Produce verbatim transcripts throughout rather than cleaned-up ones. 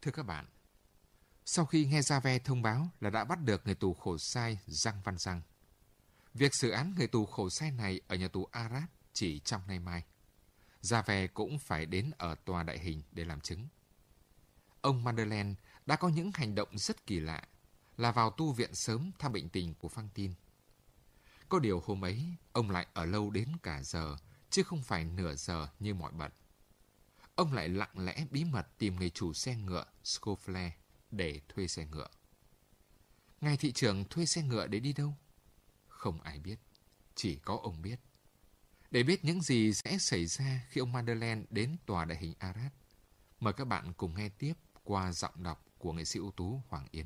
Thưa các bạn, sau khi nghe Gia-ve thông báo là đã bắt được người tù khổ sai Giang Văn Giang, việc xử án người tù khổ sai này ở nhà tù Arad chỉ trong nay mai, Gia-ve cũng phải đến ở tòa đại hình để làm chứng. Ông Madeleine đã có những hành động rất kỳ lạ, là vào tu viện sớm thăm bệnh tình của Phăng Tin. Có điều hôm ấy, ông lại ở lâu đến cả giờ, chứ không phải nửa giờ như mọi bận. Ông lại lặng lẽ bí mật tìm người chủ xe ngựa Scofle để thuê xe ngựa. Ngài thị trưởng thuê xe ngựa để đi đâu? Không ai biết, chỉ có ông biết. Để biết những gì sẽ xảy ra khi ông Madeleine đến tòa đại hình Arad, mời các bạn cùng nghe tiếp qua giọng đọc của nghệ sĩ ưu tú Hoàng Yến.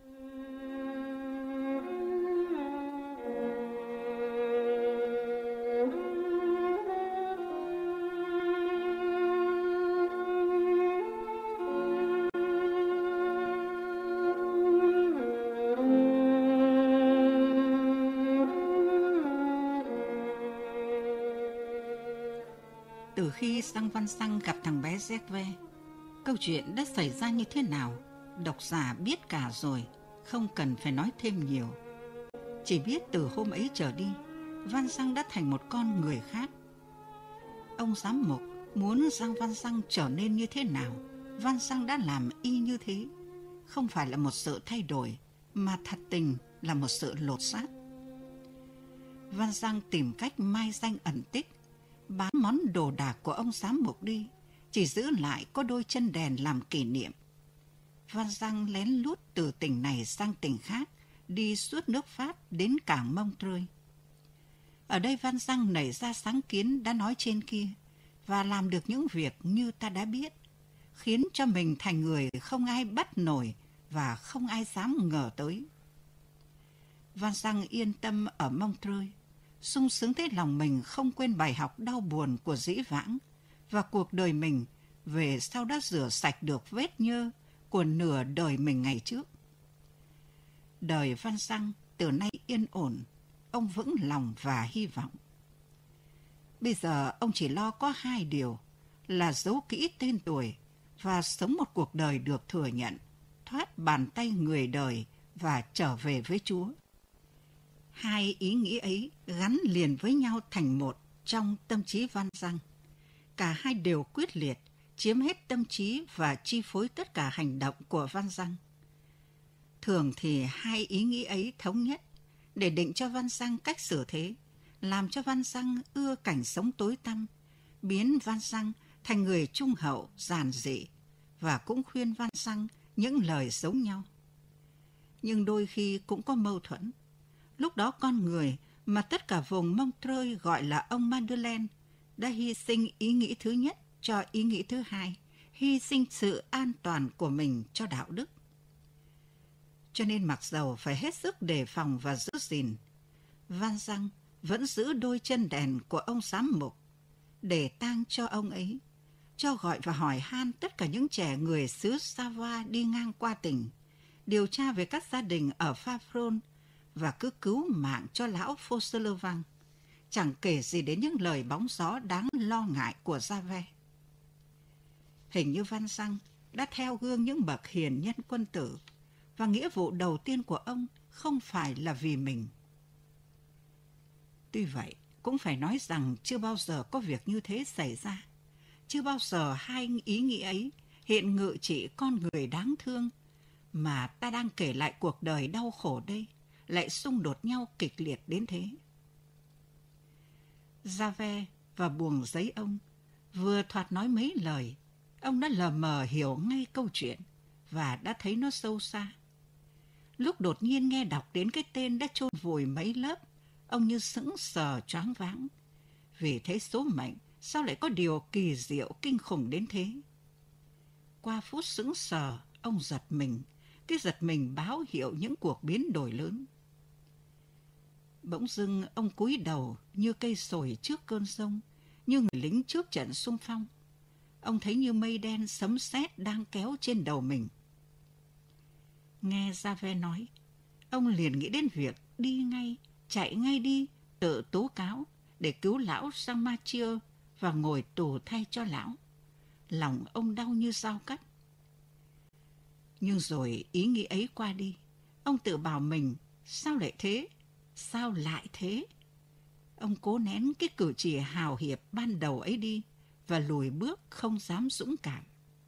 Từ khi Giang Văn Giang gặp thằng bé Gia-ve, câu chuyện đã xảy ra như thế nào, độc giả biết cả rồi, không cần phải nói thêm nhiều. Chỉ biết từ hôm ấy trở đi, Văn Giang đã thành một con người khác. Ông giám mục muốn Giang Văn Giang trở nên như thế nào, Văn Giang đã làm y như thế. Không phải là một sự thay đổi, mà thật tình là một sự lột xác. Văn Giang tìm cách mai danh ẩn tích, bán món đồ đạc của ông giám mục đi, chỉ giữ lại có đôi chân đèn làm kỷ niệm. Văn Giang lén lút từ tỉnh này sang tỉnh khác, đi suốt nước Pháp đến cảng Montreuil. Ở đây Văn Giang nảy ra sáng kiến đã nói trên kia, và làm được những việc như ta đã biết, khiến cho mình thành người không ai bắt nổi và không ai dám ngờ tới. Văn Giang yên tâm ở Montreuil, sung sướng thấy lòng mình không quên bài học đau buồn của dĩ vãng, và cuộc đời mình về sau đã rửa sạch được vết nhơ của nửa đời mình ngày trước. Đời Văn Giang từ nay yên ổn, ông vững lòng và hy vọng. Bây giờ ông chỉ lo có hai điều là giấu kỹ tên tuổi và sống một cuộc đời được thừa nhận, thoát bàn tay người đời và trở về với Chúa. Hai ý nghĩa ấy gắn liền với nhau thành một trong tâm trí Văn Giang. Cả hai đều quyết liệt, chiếm hết tâm trí và chi phối tất cả hành động của Văn Giang. Thường thì hai ý nghĩ ấy thống nhất để định cho Văn Giang cách xử thế, làm cho Văn Giang ưa cảnh sống tối tăm, biến Văn Giang thành người trung hậu, giản dị, và cũng khuyên Văn Giang những lời giống nhau. Nhưng đôi khi cũng có mâu thuẫn. Lúc đó con người mà tất cả vùng Montreuil gọi là ông Madeleine đã hy sinh ý nghĩ thứ nhất cho ý nghĩ thứ hai, hy sinh sự an toàn của mình cho đạo đức. Cho nên mặc dầu phải hết sức đề phòng và giữ gìn, Văn Giang vẫn giữ đôi chân đèn của ông giám mục để tang cho ông ấy, cho gọi và hỏi han tất cả những trẻ người xứ Savoie đi ngang qua tỉnh, điều tra về các gia đình ở Favron và cứ cứu mạng cho lão Fauchelevent, chẳng kể gì đến những lời bóng gió đáng lo ngại của Gia-ve. Hình như Văn Giang đã theo gương những bậc hiền nhân quân tử, và nghĩa vụ đầu tiên của ông không phải là vì mình. Tuy vậy, cũng phải nói rằng chưa bao giờ có việc như thế xảy ra. Chưa bao giờ hai ý nghĩ ấy hiện ngự trị con người đáng thương mà ta đang kể lại cuộc đời đau khổ đây lại xung đột nhau kịch liệt đến thế. Gia-ve và buồng giấy ông vừa thoạt nói mấy lời, ông đã lờ mờ hiểu ngay câu chuyện và đã thấy nó sâu xa. Lúc đột nhiên nghe đọc đến cái tên đã chôn vùi mấy lớp, ông như sững sờ choáng váng, vì thấy số mệnh sao lại có điều kỳ diệu kinh khủng đến thế. Qua phút sững sờ, ông giật mình, cái giật mình báo hiệu những cuộc biến đổi lớn. Bỗng dưng ông cúi đầu như cây sồi trước cơn giông, như người lính trước trận xung phong. Ông thấy như mây đen sấm sét đang kéo trên đầu mình. Nghe Gia-ve nói, ông liền nghĩ đến việc đi ngay, chạy ngay đi, tự tố cáo để cứu lão sang Mathieu và ngồi tù thay cho lão. Lòng ông đau như dao cắt. Nhưng rồi ý nghĩ ấy qua đi, ông tự bảo mình, sao lại thế? Sao lại thế? Ông cố nén cái cử chỉ hào hiệp ban đầu ấy đi và lùi bước không dám dũng cảm.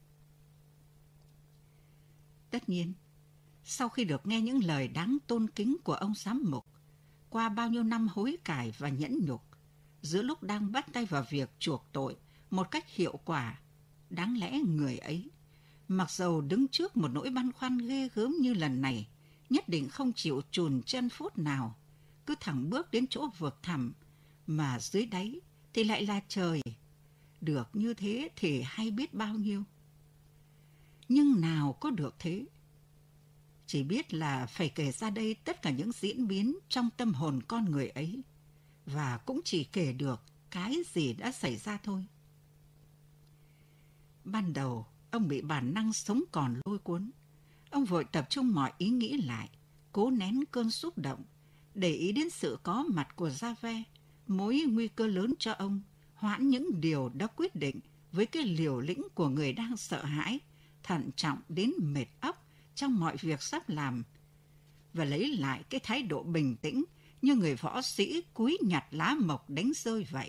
Tất nhiên, sau khi được nghe những lời đáng tôn kính của ông giám mục, qua bao nhiêu năm hối cải và nhẫn nhục, giữa lúc đang bắt tay vào việc chuộc tội một cách hiệu quả, đáng lẽ người ấy, mặc dầu đứng trước một nỗi băn khoăn ghê gớm như lần này, nhất định không chịu chùn chân phút nào, cứ thẳng bước đến chỗ vực thẳm, mà dưới đáy thì lại là trời. Được như thế thì hay biết bao nhiêu. Nhưng nào có được thế? Chỉ biết là phải kể ra đây tất cả những diễn biến trong tâm hồn con người ấy, và cũng chỉ kể được cái gì đã xảy ra thôi. Ban đầu, ông bị bản năng sống còn lôi cuốn. Ông vội tập trung mọi ý nghĩ lại, cố nén cơn xúc động, để ý đến sự có mặt của Gia-ve, mối nguy cơ lớn cho ông, hoãn những điều đã quyết định với cái liều lĩnh của người đang sợ hãi, thận trọng đến mệt óc trong mọi việc sắp làm, và lấy lại cái thái độ bình tĩnh như người võ sĩ cúi nhặt lá mộc đánh rơi vậy.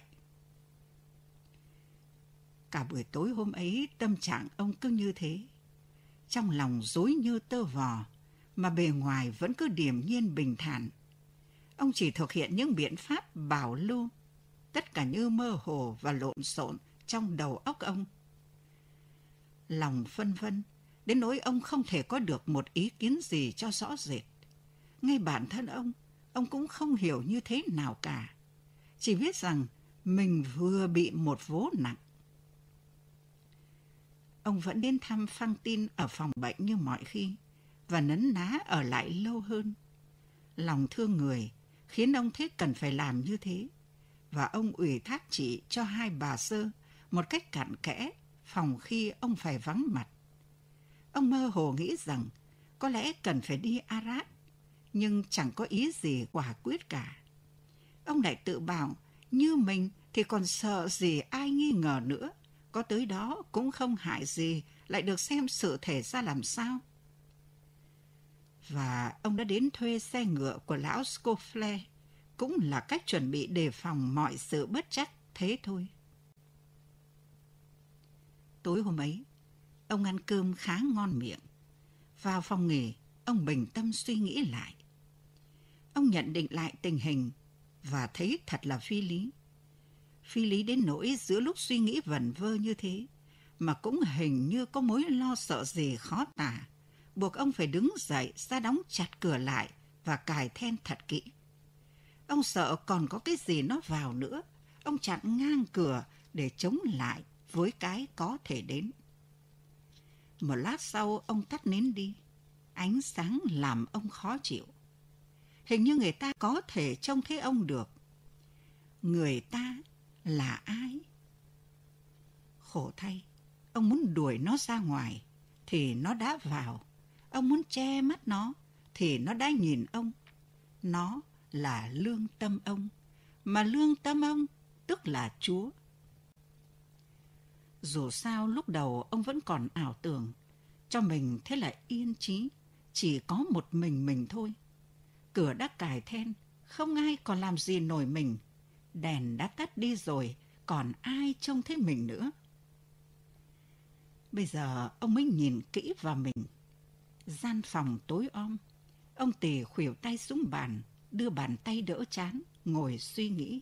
Cả buổi tối hôm ấy, tâm trạng ông cứ như thế. Trong lòng rối như tơ vò, mà bề ngoài vẫn cứ điềm nhiên bình thản. Ông chỉ thực hiện những biện pháp bảo lưu, tất cả như mơ hồ và lộn xộn trong đầu óc ông. Lòng phân vân, đến nỗi ông không thể có được một ý kiến gì cho rõ rệt. Ngay bản thân ông, ông cũng không hiểu như thế nào cả. Chỉ biết rằng mình vừa bị một vố nặng. Ông vẫn đến thăm Phăng Tin ở phòng bệnh như mọi khi, và nấn ná ở lại lâu hơn. Lòng thương người khiến ông thấy cần phải làm như thế, và ông ủy thác chỉ cho hai bà Sơ một cách cặn kẽ phòng khi ông phải vắng mặt. Ông mơ hồ nghĩ rằng có lẽ cần phải đi Arad, nhưng chẳng có ý gì quả quyết cả. Ông lại tự bảo như mình thì còn sợ gì ai nghi ngờ nữa, có tới đó cũng không hại gì, lại được xem sự thể ra làm sao. Và ông đã đến thuê xe ngựa của lão Scofle, cũng là cách chuẩn bị đề phòng mọi sự bất trắc thế thôi. Tối hôm ấy, ông ăn cơm khá ngon miệng. Vào phòng nghỉ, ông bình tâm suy nghĩ lại. Ông nhận định lại tình hình và thấy thật là phi lý. Phi lý đến nỗi giữa lúc suy nghĩ vẩn vơ như thế, mà cũng hình như có mối lo sợ gì khó tả, buộc ông phải đứng dậy ra đóng chặt cửa lại và cài then thật kỹ. Ông sợ còn có cái gì nó vào nữa, ông chặn ngang cửa để chống lại với cái có thể đến. Một lát sau ông tắt nến đi, ánh sáng làm ông khó chịu. Hình như người ta có thể trông thấy ông được. Người ta là ai? Khổ thay, ông muốn đuổi nó ra ngoài thì nó đã vào. Ông muốn che mắt nó thì nó đã nhìn ông. Nó là lương tâm ông, mà lương tâm ông tức là Chúa. Dù sao lúc đầu ông vẫn còn ảo tưởng cho mình thế là yên trí, chỉ có một mình mình thôi. Cửa đã cài then, không ai còn làm gì nổi mình. Đèn đã tắt đi rồi, còn ai trông thấy mình nữa. Bây giờ ông mới nhìn kỹ vào mình. Gian phòng tối om, ông tì khuỷu tay xuống bàn, đưa bàn tay đỡ trán, ngồi suy nghĩ.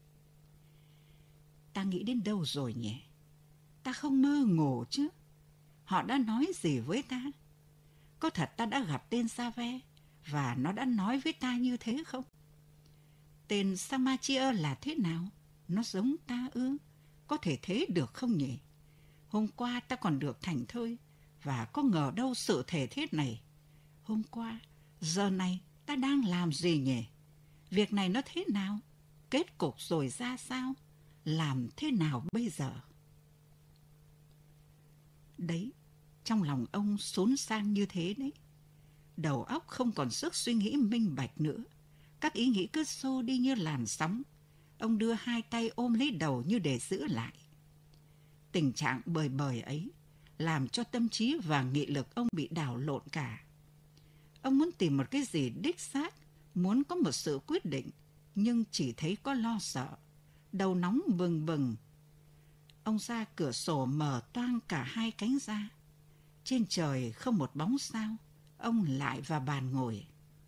Ta nghĩ đến đâu rồi nhỉ? Ta không mơ ngủ chứ? Họ đã nói gì với ta? Có thật ta đã gặp tên Gia-ve và nó đã nói với ta như thế không? Tên Samachia là thế nào? Nó giống ta ư? Có thể thế được không nhỉ? Hôm qua ta còn được thảnh thơi, và có ngờ đâu sự thể thế này. Hôm qua, giờ này ta đang làm gì nhỉ? Việc này nó thế nào? Kết cục rồi ra sao? Làm thế nào bây giờ? Đấy, trong lòng ông xốn sang như thế đấy. Đầu óc không còn sức suy nghĩ minh bạch nữa. Các ý nghĩ cứ xô đi như làn sóng. Ông đưa hai tay ôm lấy đầu như để giữ lại. Tình trạng bời bời ấy làm cho tâm trí và nghị lực ông bị đảo lộn cả. Ông muốn tìm một cái gì đích xác, muốn có một sự quyết định, nhưng chỉ thấy có lo sợ, đầu nóng bừng bừng. Ông ra cửa sổ mở toang cả hai cánh ra. Trên trời không một bóng sao, ông lại vào bàn ngồi.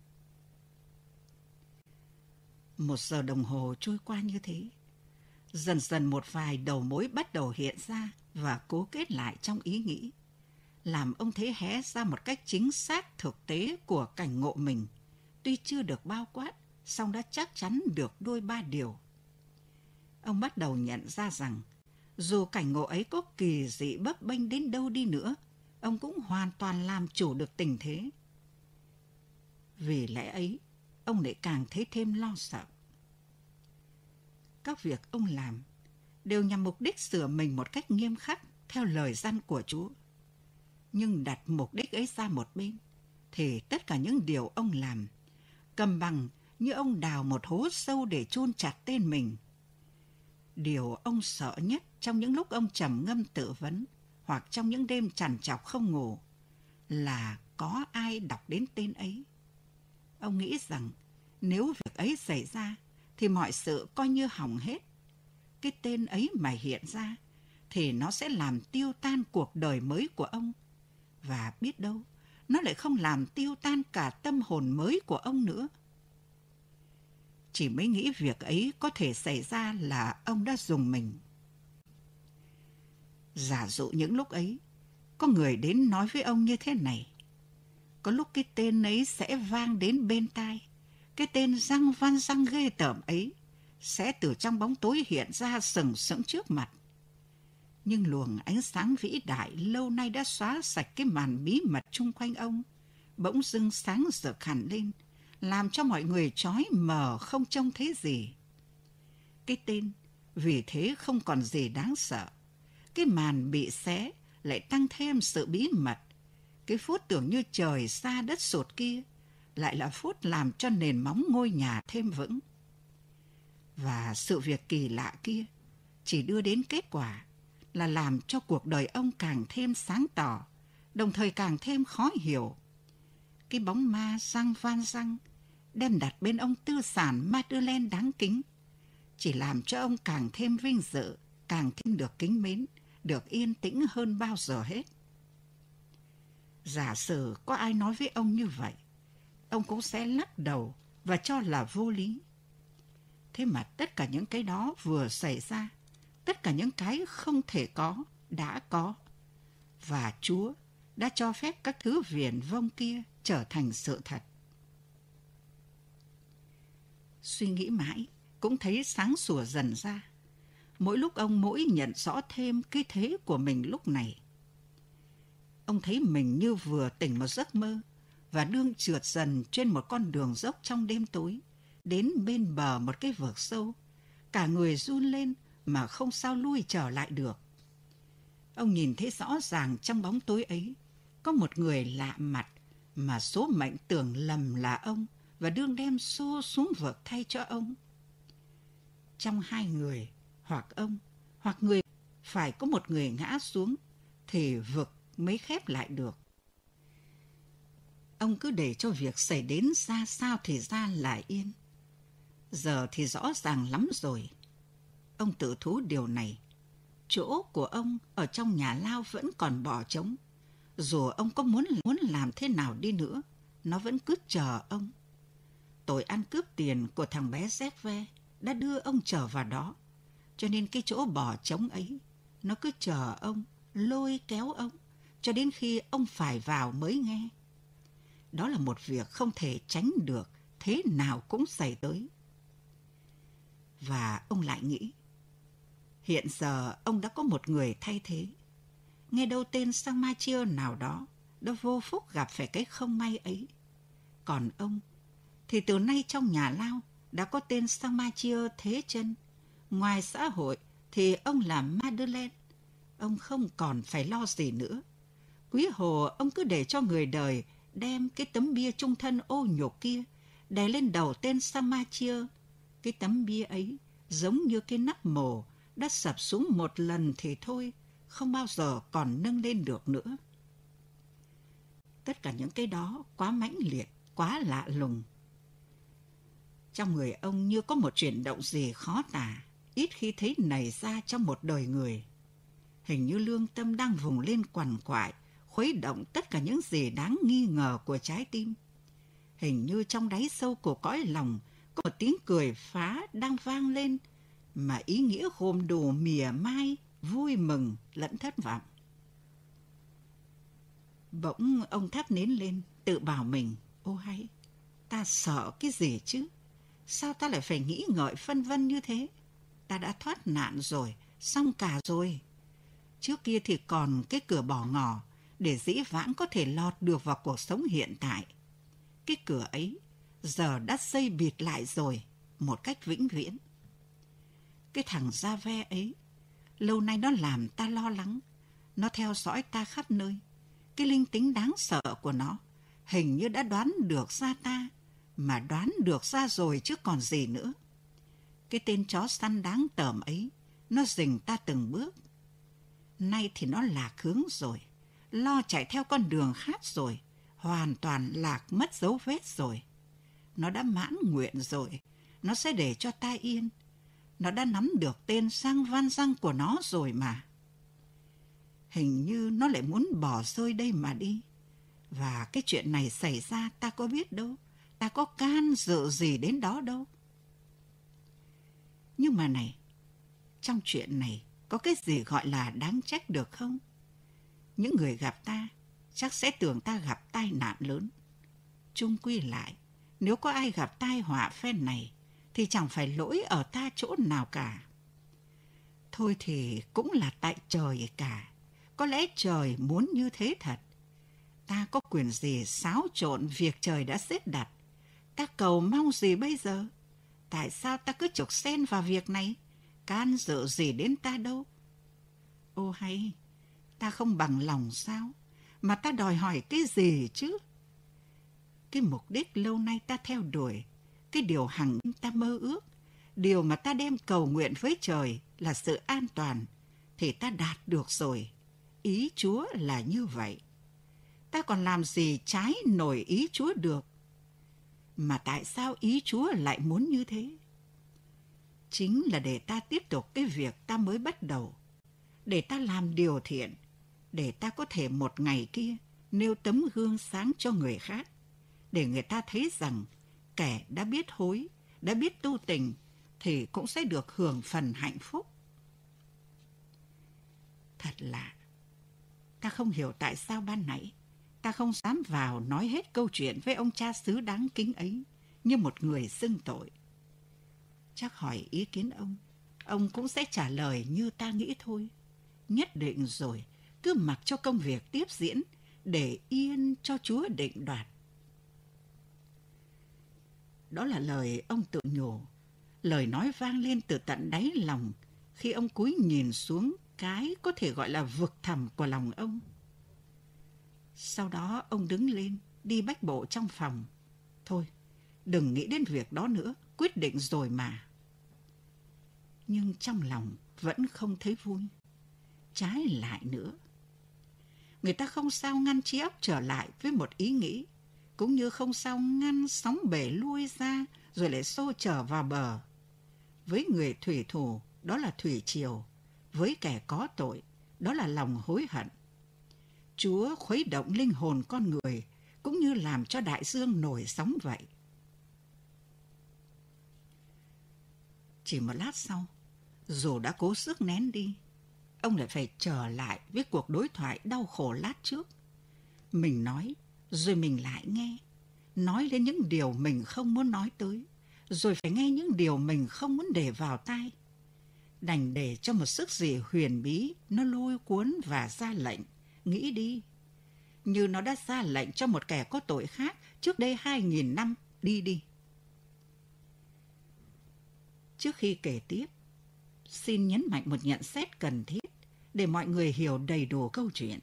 Một giờ đồng hồ trôi qua như thế. Dần dần một vài đầu mối bắt đầu hiện ra và cố kết lại trong ý nghĩ, làm ông thấy hé ra một cách chính xác thực tế của cảnh ngộ mình, tuy chưa được bao quát, song đã chắc chắn được đôi ba điều. Ông bắt đầu nhận ra rằng, dù cảnh ngộ ấy có kỳ dị bấp bênh đến đâu đi nữa, ông cũng hoàn toàn làm chủ được tình thế. Vì lẽ ấy, ông lại càng thấy thêm lo sợ. Các việc ông làm đều nhằm mục đích sửa mình một cách nghiêm khắc theo lời răn của Chúa. Nhưng đặt mục đích ấy ra một bên, thì tất cả những điều ông làm cầm bằng như ông đào một hố sâu để chôn chặt tên mình. Điều ông sợ nhất trong những lúc ông trầm ngâm tự vấn hoặc trong những đêm trằn trọc không ngủ là có ai đọc đến tên ấy. Ông nghĩ rằng nếu việc ấy xảy ra thì mọi sự coi như hỏng hết. Cái tên ấy mà hiện ra thì nó sẽ làm tiêu tan cuộc đời mới của ông. Và biết đâu, nó lại không làm tiêu tan cả tâm hồn mới của ông nữa. Chỉ mới nghĩ việc ấy có thể xảy ra là ông đã dùng mình. Giả dụ những lúc ấy, có người đến nói với ông như thế này. Có lúc cái tên ấy sẽ vang đến bên tai. Cái tên Giang Văn Giang ghê tởm ấy sẽ từ trong bóng tối hiện ra sừng sững trước mặt. Nhưng luồng ánh sáng vĩ đại lâu nay đã xóa sạch cái màn bí mật chung quanh ông, bỗng dưng sáng rực hẳn lên, làm cho mọi người chói mờ không trông thấy gì. Cái tên vì thế không còn gì đáng sợ. Cái màn bị xé lại tăng thêm sự bí mật. Cái phút tưởng như trời xa đất sụt kia lại là phút làm cho nền móng ngôi nhà thêm vững. Và sự việc kỳ lạ kia chỉ đưa đến kết quả là làm cho cuộc đời ông càng thêm sáng tỏ, đồng thời càng thêm khó hiểu. Cái bóng ma Giang Van Giang đem đặt bên ông tư sản Madeleine đáng kính, chỉ làm cho ông càng thêm vinh dự, càng thêm được kính mến, được yên tĩnh hơn bao giờ hết. Giả sử có ai nói với ông như vậy, ông cũng sẽ lắc đầu và cho là vô lý. Thế mà tất cả những cái đó vừa xảy ra, tất cả những cái không thể có, đã có. Và Chúa đã cho phép các thứ viển vông kia trở thành sự thật. Suy nghĩ mãi, cũng thấy sáng sủa dần ra. Mỗi lúc ông mỗi nhận rõ thêm cái thế của mình lúc này. Ông thấy mình như vừa tỉnh một giấc mơ và đương trượt dần trên một con đường dốc trong đêm tối, đến bên bờ một cái vực sâu. Cả người run lên mà không sao lui trở lại được. Ông nhìn thấy rõ ràng trong bóng tối ấy có một người lạ mặt mà số mệnh tưởng lầm là ông và đương đem xô xuống vực thay cho ông. Trong hai người, hoặc ông, hoặc người, phải có một người ngã xuống thì vực mới khép lại được. Ông cứ để cho việc xảy đến ra sao thì ra lại yên. Giờ thì rõ ràng lắm rồi. Ông tự thú điều này. Chỗ của ông ở trong nhà lao vẫn còn bỏ trống. Dù ông có muốn muốn làm thế nào đi nữa, nó vẫn cứ chờ ông. Tội ăn cướp tiền của thằng bé dép ve đã đưa ông trở vào đó. Cho nên cái chỗ bỏ trống ấy, nó cứ chờ ông, lôi kéo ông, cho đến khi ông phải vào mới nghe. Đó là một việc không thể tránh được, thế nào cũng xảy tới. Và ông lại nghĩ, hiện giờ ông đã có một người thay thế. Nghe đâu tên Sang Ma Chia nào đó đã vô phúc gặp phải cái không may ấy. Còn ông thì từ nay trong nhà lao đã có tên Sang Ma Chia thế chân. Ngoài xã hội thì ông là Madeleine. Ông không còn phải lo gì nữa. Quý hồ ông cứ để cho người đời đem cái tấm bia chung thân ô nhục kia đè lên đầu tên Sang Ma Chia. Cái tấm bia ấy giống như cái nắp mồ đã sập xuống một lần thì thôi, không bao giờ còn nâng lên được nữa. Tất cả những cái đó quá mãnh liệt, quá lạ lùng. Trong người ông như có một chuyển động gì khó tả, ít khi thấy nảy ra trong một đời người. Hình như lương tâm đang vùng lên quằn quại, khuấy động tất cả những gì đáng nghi ngờ của trái tim. Hình như trong đáy sâu của cõi lòng có một tiếng cười phá đang vang lên, mà ý nghĩa gồm đủ mỉa mai, vui mừng lẫn thất vọng. Bỗng ông thắp nến lên, tự bảo mình, ô hay, ta sợ cái gì chứ? Sao ta lại phải nghĩ ngợi phân vân như thế? Ta đã thoát nạn rồi, xong cả rồi. Trước kia thì còn cái cửa bỏ ngỏ để dĩ vãng có thể lọt được vào cuộc sống hiện tại. Cái cửa ấy giờ đã xây bịt lại rồi, một cách vĩnh viễn. Cái thằng da ve ấy, lâu nay nó làm ta lo lắng, nó theo dõi ta khắp nơi. Cái linh tính đáng sợ của nó hình như đã đoán được ra ta, mà đoán được ra rồi chứ còn gì nữa. Cái tên chó săn đáng tởm ấy, nó rình ta từng bước. Nay thì nó lạc hướng rồi, lo chạy theo con đường khác rồi, hoàn toàn lạc mất dấu vết rồi. Nó đã mãn nguyện rồi, nó sẽ để cho ta yên. Nó đã nắm được tên Giang Văn Giang của nó rồi mà. Hình như nó lại muốn bỏ rơi đây mà đi. Và cái chuyện này xảy ra ta có biết đâu, ta có can dự gì đến đó đâu. Nhưng mà này, trong chuyện này có cái gì gọi là đáng trách được không? Những người gặp ta chắc sẽ tưởng ta gặp tai nạn lớn. Chung quy lại, nếu có ai gặp tai họa phen này thì chẳng phải lỗi ở ta chỗ nào cả. Thôi thì cũng là tại trời cả. Có lẽ trời muốn như thế thật. Ta có quyền gì xáo trộn việc trời đã xếp đặt? Ta cầu mong gì bây giờ? Tại sao ta cứ chọc xen vào việc này? Can dự gì đến ta đâu? Ô hay, ta không bằng lòng sao? Mà ta đòi hỏi cái gì chứ? Cái mục đích lâu nay ta theo đuổi, cái điều hằng ta mơ ước, điều mà ta đem cầu nguyện với trời là sự an toàn, thì ta đạt được rồi. Ý Chúa là như vậy. Ta còn làm gì trái nổi ý Chúa được? Mà tại sao ý Chúa lại muốn như thế? Chính là để ta tiếp tục cái việc ta mới bắt đầu, để ta làm điều thiện, để ta có thể một ngày kia nêu tấm gương sáng cho người khác, để người ta thấy rằng kẻ đã biết hối, đã biết tu tình thì cũng sẽ được hưởng phần hạnh phúc. Thật lạ, ta không hiểu tại sao ban nãy ta không dám vào nói hết câu chuyện với ông cha xứ đáng kính ấy như một người xưng tội. Chắc hỏi ý kiến ông, ông cũng sẽ trả lời như ta nghĩ thôi. Nhất định rồi, cứ mặc cho công việc tiếp diễn để yên cho Chúa định đoạt. Đó là lời ông tự nhủ, lời nói vang lên từ tận đáy lòng khi ông cúi nhìn xuống cái có thể gọi là vực thẳm của lòng ông. Sau đó ông đứng lên, đi bách bộ trong phòng. Thôi, đừng nghĩ đến việc đó nữa, quyết định rồi mà. Nhưng trong lòng vẫn không thấy vui. Trái lại nữa, người ta không sao ngăn trí óc trở lại với một ý nghĩ, cũng như không sao ngăn sóng bể lui ra rồi lại xô trở vào bờ. Với người thủy thủ, đó là thủy triều. Với kẻ có tội, đó là lòng hối hận. Chúa khuấy động linh hồn con người, cũng như làm cho đại dương nổi sóng vậy. Chỉ một lát sau, dù đã cố sức nén đi, ông lại phải trở lại với cuộc đối thoại đau khổ lát trước. Mình nói, rồi mình lại nghe. Nói lên những điều mình không muốn nói tới, rồi phải nghe những điều mình không muốn để vào tai. Đành để cho một sức gì huyền bí nó lôi cuốn và ra lệnh, nghĩ đi. Như nó đã ra lệnh cho một kẻ có tội khác trước đây hai nghìn năm, đi đi. Trước khi kể tiếp, xin nhấn mạnh một nhận xét cần thiết để mọi người hiểu đầy đủ câu chuyện.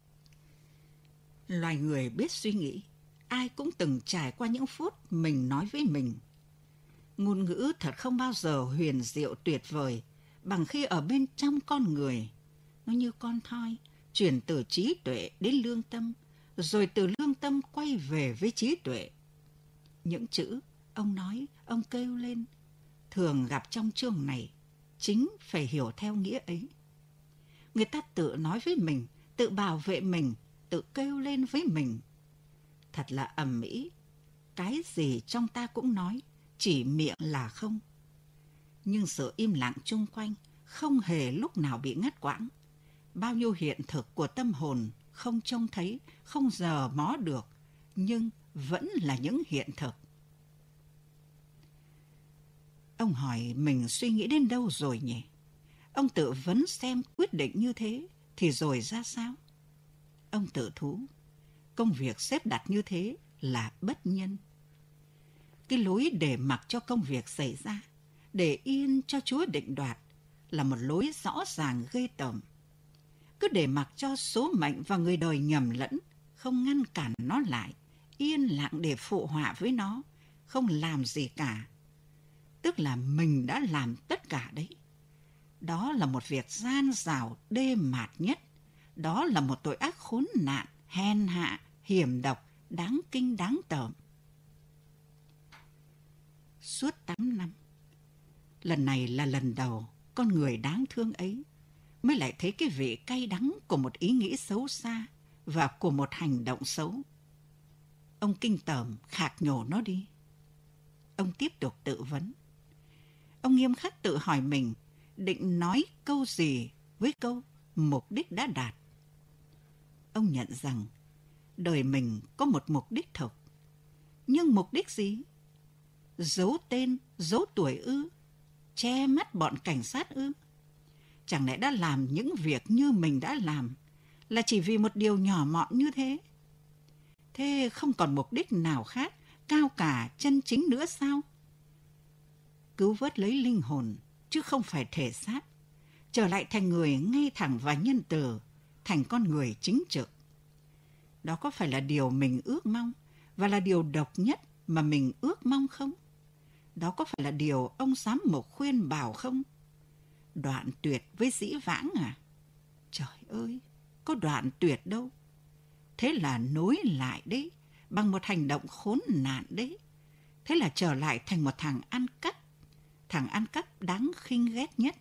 Loài người biết suy nghĩ, ai cũng từng trải qua những phút mình nói với mình. Ngôn ngữ thật không bao giờ huyền diệu tuyệt vời bằng khi ở bên trong con người, Nó như con thoi, chuyển từ trí tuệ đến lương tâm, rồi từ lương tâm quay về với trí tuệ. Những chữ ông nói, ông kêu lên, thường gặp trong chương này, chính phải hiểu theo nghĩa ấy. Người ta tự nói với mình, tự bảo vệ mình, tự kêu lên với mình. Thật là ầm ĩ, cái gì trong ta cũng nói, chỉ miệng là không. Nhưng sự im lặng chung quanh không hề lúc nào bị ngắt quãng. Bao nhiêu hiện thực của tâm hồn không trông thấy, không dò mó được, nhưng vẫn là những hiện thực. Ông hỏi mình suy nghĩ đến đâu rồi nhỉ? Ông tự vấn xem quyết định như thế thì rồi ra sao? Ông tự thú, công việc xếp đặt như thế là bất nhân. Cái lối để mặc cho công việc xảy ra, để yên cho Chúa định đoạt là một lối rõ ràng ghê tởm. Cứ để mặc cho số mệnh và người đời nhầm lẫn, không ngăn cản nó lại, yên lặng để phụ họa với nó, không làm gì cả. Tức là mình đã làm tất cả đấy. Đó là một việc gian xảo đê mạt nhất. Đó là một tội ác khốn nạn, hèn hạ, hiểm độc, đáng kinh đáng tởm. Suốt tám năm, lần này là lần đầu con người đáng thương ấy mới lại thấy cái vị cay đắng của một ý nghĩ xấu xa và của một hành động xấu. Ông kinh tởm khạc nhổ nó đi. Ông tiếp tục tự vấn. Ông nghiêm khắc tự hỏi mình định nói câu gì với câu mục đích đã đạt. Ông nhận rằng đời mình có một mục đích thực. Nhưng mục đích gì? Giấu tên, giấu tuổi ư? Che mắt bọn cảnh sát ư? Chẳng lẽ đã làm những việc như mình đã làm là chỉ vì một điều nhỏ mọn như thế? Thế không còn mục đích nào khác cao cả chân chính nữa sao? Cứu vớt lấy linh hồn chứ không phải thể xác, trở lại thành người ngay thẳng và nhân từ, thành con người chính trực. Đó có phải là điều mình ước mong và là điều độc nhất mà mình ước mong không? Đó có phải là điều ông giám mục khuyên bảo không? Đoạn tuyệt với dĩ vãng à? Trời ơi, có đoạn tuyệt đâu. Thế là nối lại đấy, bằng một hành động khốn nạn đấy. Thế là trở lại thành một thằng ăn cắp, thằng ăn cắp đáng khinh ghét nhất.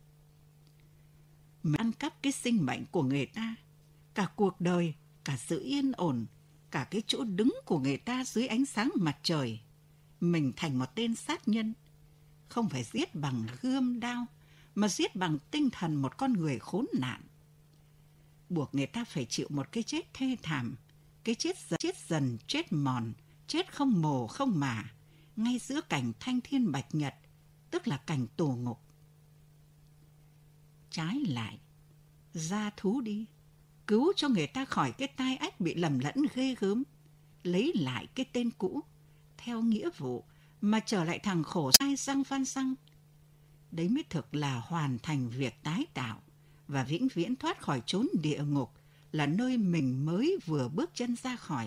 Mình ăn cắp cái sinh mệnh của người ta, cả cuộc đời, cả sự yên ổn, cả cái chỗ đứng của người ta dưới ánh sáng mặt trời. Mình thành một tên sát nhân, không phải giết bằng gươm đao, mà giết bằng tinh thần một con người khốn nạn. Buộc người ta phải chịu một cái chết thê thảm, cái chết dần, chết dần, chết mòn, chết không mồ không mả, ngay giữa cảnh thanh thiên bạch nhật, tức là cảnh tù ngục. Trái lại, ra thú đi, cứu cho người ta khỏi cái tai ách bị lầm lẫn ghê gớm, lấy lại cái tên cũ, theo nghĩa vụ mà trở lại thằng khổ sai Giang Văn Giang. Đấy mới thực là hoàn thành việc tái tạo và vĩnh viễn thoát khỏi chốn địa ngục, là nơi mình mới vừa bước chân ra khỏi.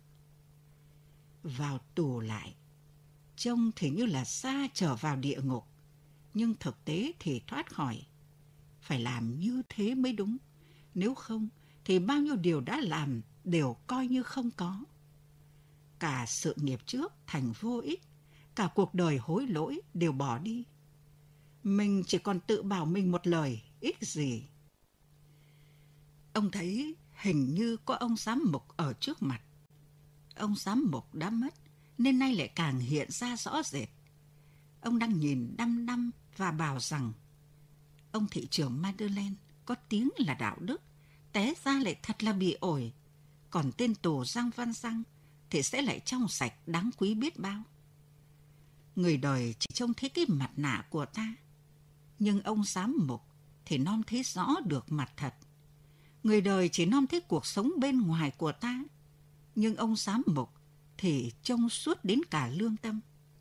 Vào tù lại, trông thì như là xa trở vào địa ngục, nhưng thực tế thì thoát khỏi. Phải làm như thế mới đúng, nếu không thì bao nhiêu điều đã làm đều coi như không có. Cả sự nghiệp trước thành vô ích, cả cuộc đời hối lỗi đều bỏ đi. Mình chỉ còn tự bảo mình một lời, ích gì. Ông thấy hình như có ông giám mục ở trước mặt. Ông giám mục đã mất, nên nay lại càng hiện ra rõ rệt. Ông đang nhìn đăm đăm và bảo rằng ông thị trưởng Madeleine có tiếng là đạo đức, té ra lại thật là bị ổi. Còn tên tù Giang Văn Giang thì sẽ lại trong sạch đáng quý biết bao. Người đời chỉ trông thấy cái mặt nạ của ta, nhưng ông giám mục thì nom thấy rõ được mặt thật. Người đời chỉ nom thấy cuộc sống bên ngoài của ta, nhưng ông giám mục thì trông suốt đến cả lương tâm.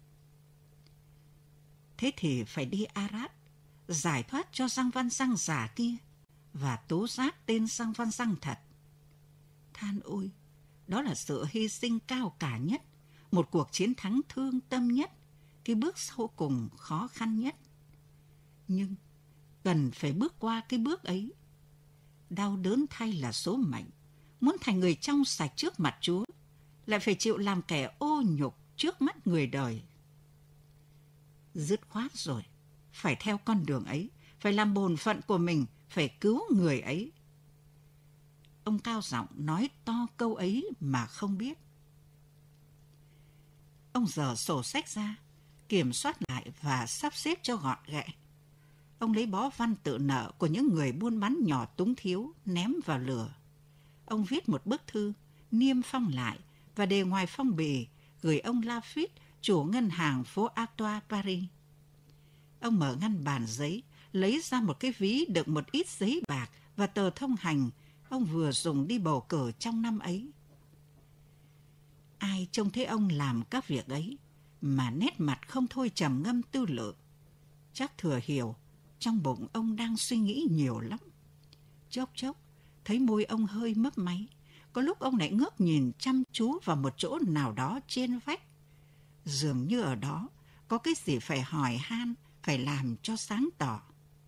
Thế thì phải đi Arad, giải thoát cho Giang Văn Giang giả kia và tố giác tên Giang Văn Giang thật. Than ôi, đó là sự hy sinh cao cả nhất, một cuộc chiến thắng thương tâm nhất, cái bước sau cùng khó khăn nhất. Nhưng cần phải bước qua cái bước ấy. Đau đớn thay là số mệnh, muốn thành người trong sạch trước mặt Chúa, lại phải chịu làm kẻ ô nhục trước mắt người đời. Dứt khoát rồi, phải theo con đường ấy, phải làm bổn phận của mình, phải cứu người ấy. Ông cao giọng nói to câu ấy mà không biết. Ông dở sổ sách ra, kiểm soát lại và sắp xếp cho gọn ghẹ. Ông lấy bó văn tự nợ của những người buôn bán nhỏ túng thiếu ném vào lửa. Ông viết một bức thư, niêm phong lại và để ngoài phong bì gửi ông Lafitte, chủ ngân hàng phố Artois, Paris. Ông mở ngăn bàn giấy, lấy ra một cái ví đựng một ít giấy bạc và tờ thông hành ông vừa dùng đi bầu cử trong năm ấy. Ai trông thấy ông làm các việc ấy mà nét mặt không thôi trầm ngâm tư lự, chắc thừa hiểu trong bụng ông đang suy nghĩ nhiều lắm. Chốc chốc thấy môi ông hơi mấp máy, có lúc ông lại ngước nhìn chăm chú vào một chỗ nào đó trên vách. Dường như ở đó có cái gì phải hỏi han, phải làm cho sáng tỏ.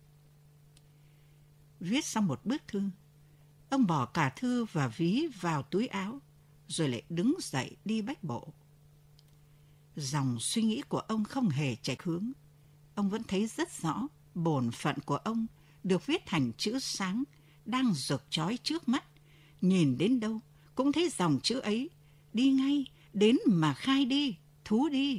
Viết xong một bức thư, ông bỏ cả thư và ví vào túi áo, rồi lại đứng dậy đi bách bộ. Dòng suy nghĩ của ông không hề chệch hướng. Ông vẫn thấy rất rõ bổn phận của ông được viết thành chữ sáng, đang rực chói trước mắt. Nhìn đến đâu cũng thấy dòng chữ ấy, đi ngay, đến mà khai đi, thú đi.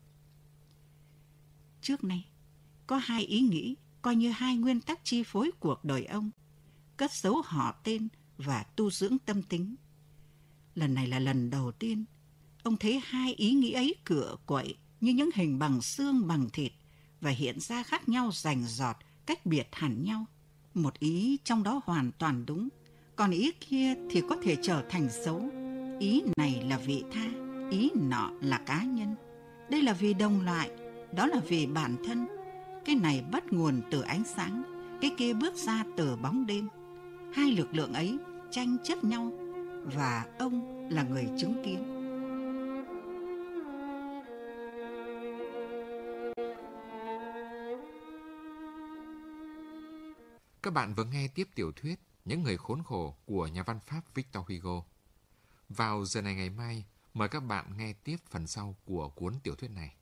Trước nay, có hai ý nghĩ, coi như hai nguyên tắc chi phối cuộc đời ông: cất giấu họ tên và tu dưỡng tâm tính. Lần này là lần đầu tiên ông thấy hai ý nghĩ ấy cựa quậy như những hình bằng xương bằng thịt và hiện ra khác nhau rành rọt, cách biệt hẳn nhau. Một ý trong đó hoàn toàn đúng, còn ý kia thì có thể trở thành xấu. Ý này là vị tha, ý nọ là cá nhân. Đây là vì đồng loại, đó là vì bản thân. Cái này bắt nguồn từ ánh sáng, cái kia bước ra từ bóng đêm. Hai lực lượng ấy tranh chấp nhau và ông là người chứng kiến. Các bạn vừa nghe tiếp tiểu thuyết Những người khốn khổ của nhà văn Pháp Victor Hugo. Vào giờ này ngày mai, mời các bạn nghe tiếp phần sau của cuốn tiểu thuyết này.